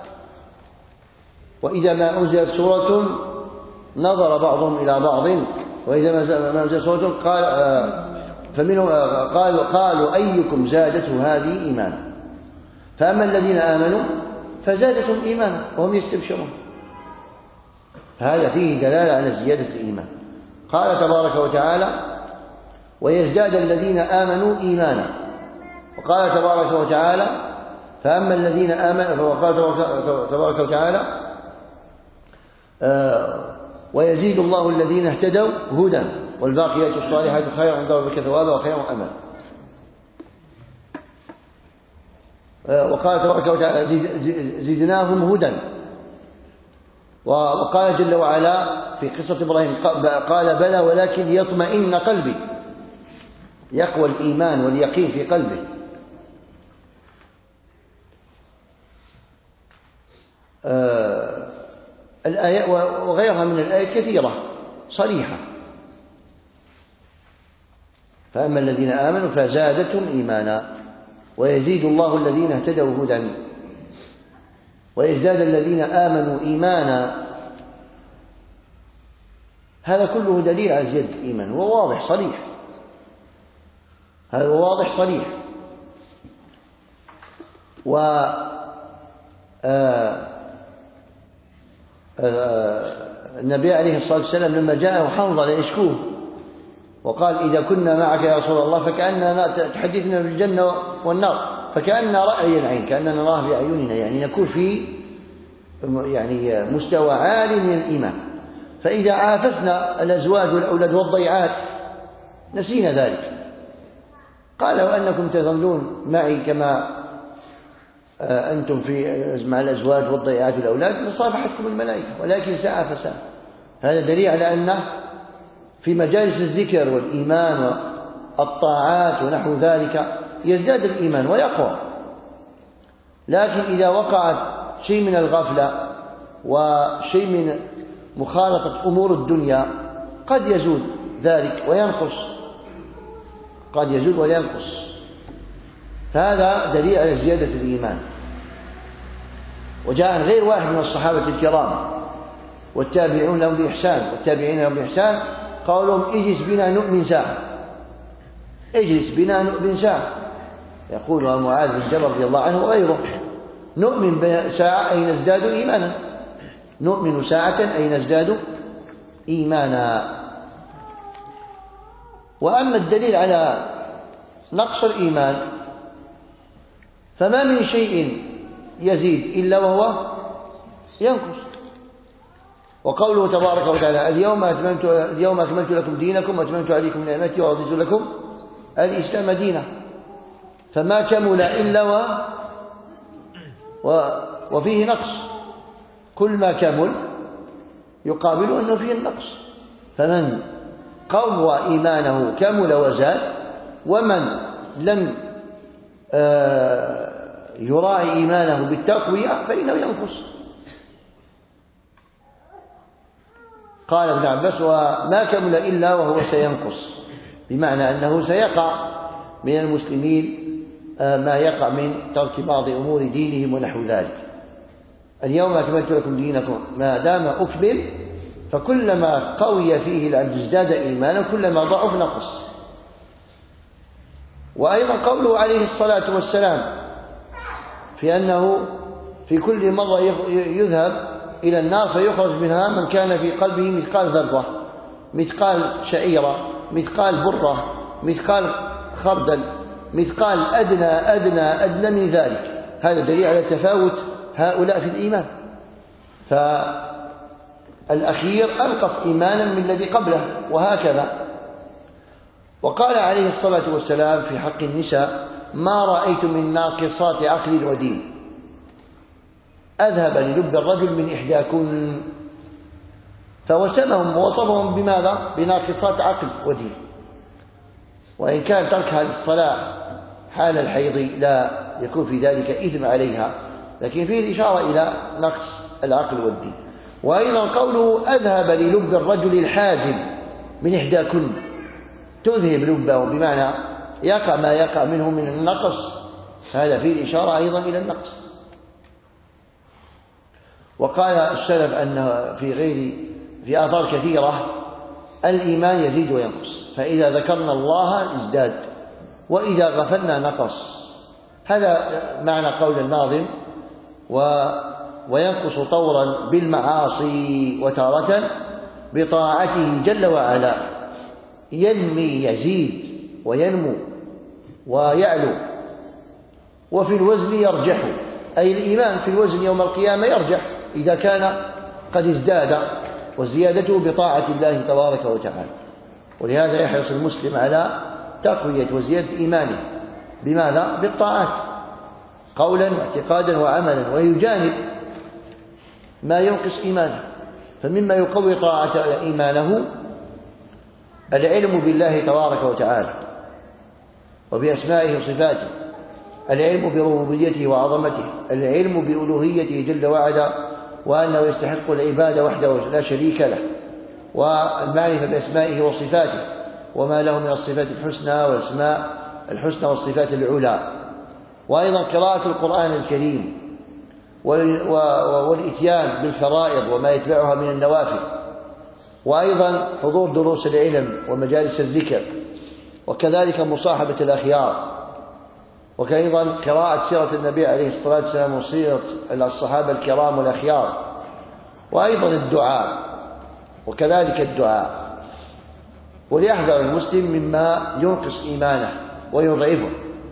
وإذا ما أنزلت سورة نظر بعضهم إلى بعض، وإذا ما أنزلت سورة فمنهم قالوا أيكم زادته هذه إيمانا، فأما الذين آمنوا فزادتهم إيمانا وهم يستبشرون. هذا فيه دلالة على زيادة الإيمان. قال تبارك وتعالى: ويزداد الذين آمنوا إيمانا. وقال تبارك وتعالى: فأما الذين آمنوا، وقال تبارك وتعالى: ويزيد الله الذين اهتدوا هدى والباقيات الصالحات خير عند ربك ثوابا وخير أملا. وقال تبارك وتعالى: زدناهم هدى. وقال جل وعلا في قصة إبراهيم: قال بلى ولكن ليطمئن قلبي، يقوى الإيمان واليقين في قلبه. الآيات وغيرها من الآيات كثيرة صريحة. فأما الذين آمنوا فزادتهم إيمانا، ويزيد الله الذين اهتدوا هدى، ويزداد الذين آمنوا إيمانا. هذا كله دليل على زيادة الإيمان، هو واضح صريح، هذا واضح صريح. النبي عليه الصلاة والسلام لما جاءه حنظلة يشكوه وقال: إذا كنا معك يا رسول الله فكأننا تحدثنا بالجنة والنار، فكأننا رأي العين، كأننا نراه بأعيننا، يعني نكون في مستوى عالي من الإيمان. فإذا عافسنا الأزواج والأولاد والضيعات نسينا ذلك. قال: وأنكم تظلون معي كما أنتم مع الأزواج والضيعات والأولاد لصافحتكم الملائكة، ولكن ساعة فساعة. هذا دليل على أن في مجالس الذكر والإيمان والطاعات ونحو ذلك يزداد الإيمان ويقوى. لكن إذا وقعت شيء من الغفلة وشيء من مخالطة أمور الدنيا قد يزول ذلك وينقص، قد يزول وينقص. فهذا دليل على زيادة الإيمان. وجاء غير واحد من الصحابة الكرام والتابعون لهم بإحسان والتابعين لهم بإحسان قالوا لهم: اجلس بنا نؤمن ساعة، اجلس بنا نؤمن ساعة. يقول معاذ بن جبل رضي الله عنه وغيره: نؤمن ساعة أي نزداد إيمانا، نؤمن ساعة أي نزداد إيمانا. وأما الدليل على نقص الإيمان فما من شيء يزيد إلا وهو ينقص. وقوله تبارك وتعالى: اليوم أكملت لكم دينكم وأتممت عليكم نعمتي ورضيت لكم الإسلام دينا. فما كمل إلا وفيه نقص، كل ما كمل يقابل أنه فيه النقص. فمن قوى إيمانه كمل وزاد، ومن لم يراعي إيمانه بالتقوية فإنه ينقص. قال ابن عباس: وما كمل إلا وهو سينقص، بمعنى أنه سيقع من المسلمين ما يقع من ترك بعض أمور دينهم ونحو ذلك. اليوم أكملت لكم دينكم ما دام أكمل، فكلما قوي فيه العبد ازداد إيمانا، كلما ضعف نقص. وأيضا قوله عليه الصلاة والسلام في أنه في كل مرة يذهب إلى النار فيخرج منها من كان في قلبه مثقال ذرة، مثقال شعيرة، مثقال برة، مثقال خردل مثقال أدنى من ذلك. هذا دليل على تفاوت هؤلاء في الإيمان، فالأخير أنقص إيمانا من الذي قبله وهكذا. وقال عليه الصلاة والسلام في حق النساء: ما رأيت من ناقصات عقل ودين أذهب للب الرجل من إحداكن. فوسمهم ووصفهم بماذا؟ بناقصات عقل ودين. وإن كان تركها للصلاة حال الحيض لا يكون في ذلك إثم عليها، لكن فيه الإشارة إلى نقص العقل والدين. وأيضا قوله: أذهب للب الرجل الحازم من إحداكن، تذهب لبه، بمعنى يقع ما يقع منه من النقص، هذا فيه الإشارة أيضا إلى النقص. وقال السلف أن في آثار كثيرة الإيمان يزيد وينقص، فإذا ذكرنا الله ازداد، وإذا غفلنا نقص. هذا معنى قول الناظم: وينقص طورا بالمعاصي وتارة بطاعته جل وعلا، ينمي يزيد وينمو ويعلو. وفي الوزن يرجح، أي الإيمان في الوزن يوم القيامة يرجح إذا كان قد ازداد، وزيادته بطاعة الله تبارك وتعالى. ولهذا يحرص المسلم على تقوية وزيادة إيمانه بماذا؟ بالطاعات، قولا واعتقادا وعملا، ويجانب ما ينقص إيمانه. فمما يقوي طاعة إيمانه العلم بالله تبارك وتعالى وبأسمائه وصفاته، العلم بربوبيته وعظمته، العلم بألوهيته جل وعلا وأنه يستحق العبادة وحده لا شريك له، والمعرفة بأسمائه وصفاته وما له من الصفات الحسنى والأسماء الحسنى والصفات العلى. وأيضا قراءة القرآن الكريم والإتيان بالفرائض وما يتبعها من النوافل، وأيضا حضور دروس العلم ومجالس الذكر، وكذلك مصاحبة الأخيار، وكأيضا قراءة سيرة النبي عليه الصلاة والسلام وسيرة الصحابة الكرام والأخيار، وأيضا الدعاء، وكذلك الدعاء. وليحذر المسلم مما ينقص إيمانه ويضعفه،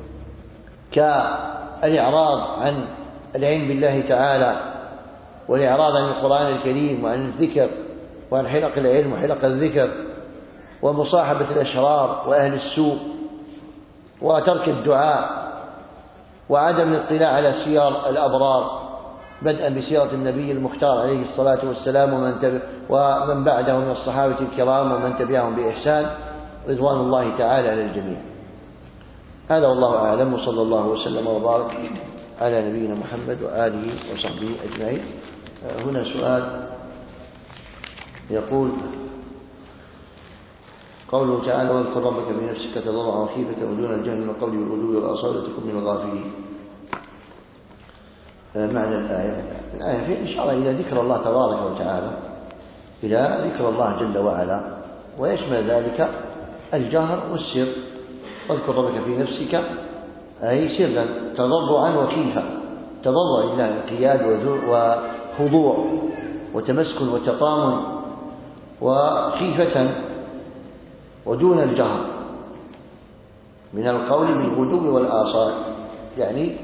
كالإعراض عن العلم بالله تعالى، والإعراض عن القرآن الكريم وعن الذكر وعن حلق العلم وحلق الذكر، ومصاحبة الأشرار وأهل السوء، وترك الدعاء، وعدم الاطلاع على سير الأبرار بدءا بسيرة النبي المختار عليه الصلاة والسلام ومن بعده من الصحابة الكرام ومن تبعهم بإحسان رضوان الله تعالى على الجميع. هذا والله أعلم، وصلى الله وسلم وبارك على نبينا محمد وآله وصحبه أجمعين. هنا سؤال يقول: قوله تعالى: واذكر ربك بنفسك تضرعا وخيفة ودون الجهل من القول والغدو والآصال وتكن من الغافلين. معنى الآية فيه إشارة إلى ذكر الله تبارك وتعالى، إلى ذكر الله جل وعلا، ويشمل ذلك الجهر والسر. واذكر ربك في نفسك أي سرا، تضرعا وخيفة، تضرع لله انقياد وخضوع وتمسكن وتطامن، وخيفة ودون الجهر من القول بالغدو والآصال، يعني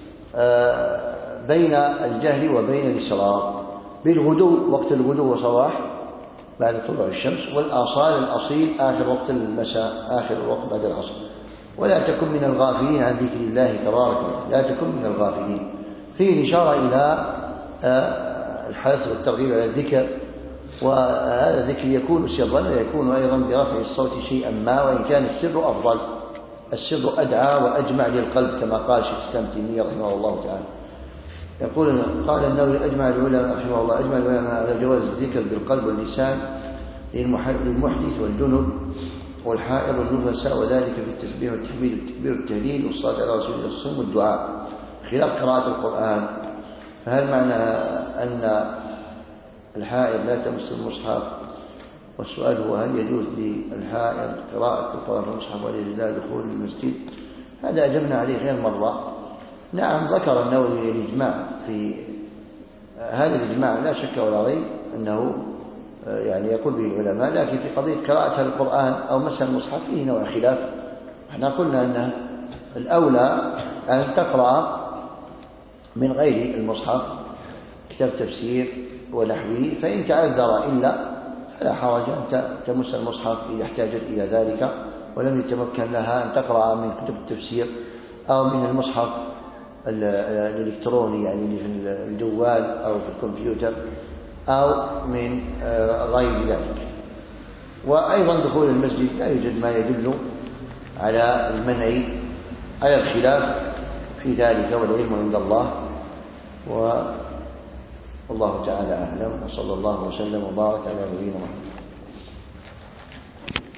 بين الجهل وبين الإسرار. بالغدو وقت الغدو وصباح بعد طلوع الشمس، والآصال الأصيل آخر وقت المساء، آخر الوقت بعد العصر. ولا تكن من الغافلين عن ذكر الله تبارك وتعالى، لا تكن من الغافلين. فيه إشارة إلى الحث والترغيب على الذكر، وهذا الذكر يكون سرا ويكون أيضا برفع الصوت شيئا ما، وإن كان السر أفضل، السر أدعى وأجمع للقلب كما قال شيخ الإسلام ابن تيمية رحمه الله تعالى. يقول: قال النووي: أجمع العلماء رحمه الله على جواز الذكر بالقلب واللسان للمحدث والجنب والحائض والنفساء، وذلك في التسبيح والتحميد والتكبير والتهليل والصلاة على رسول الله الصوم والدعاء، خلاف قراءة القرآن. فهل معنى أن الحائض لا تمس المصحف؟ والسؤال هو: هل يجوز للحائض قراءة القرآن في المصحف ولله دخول المسجد؟ هذا أجبنا عليه غير مرة. نعم، ذكر النووي الإجماع في هذا الإجماع، لا شك ولا ريب أنه يعني يقول به العلماء، لكن في قضية قراءة القرآن أو مس المصحف فيه نوع خلاف. احنا قلنا أن الأولى أن تقرأ من غير المصحف كتاب تفسير ونحوه، فإن تعذر إلا فلا حرج أن تمس المصحف إذا احتاجت إلى ذلك ولم يتمكن لها أن تقرأ من كتب التفسير أو من المصحف الإلكتروني يعني في الجوال أو في الكمبيوتر أو من غير ذلك. وأيضا دخول المسجد لا يوجد ما يدل على المنع، على الخلاف في ذلك، والعلم عند الله، والله تعالى أعلم، وصلى الله وسلم وبارك على نبينا محمد.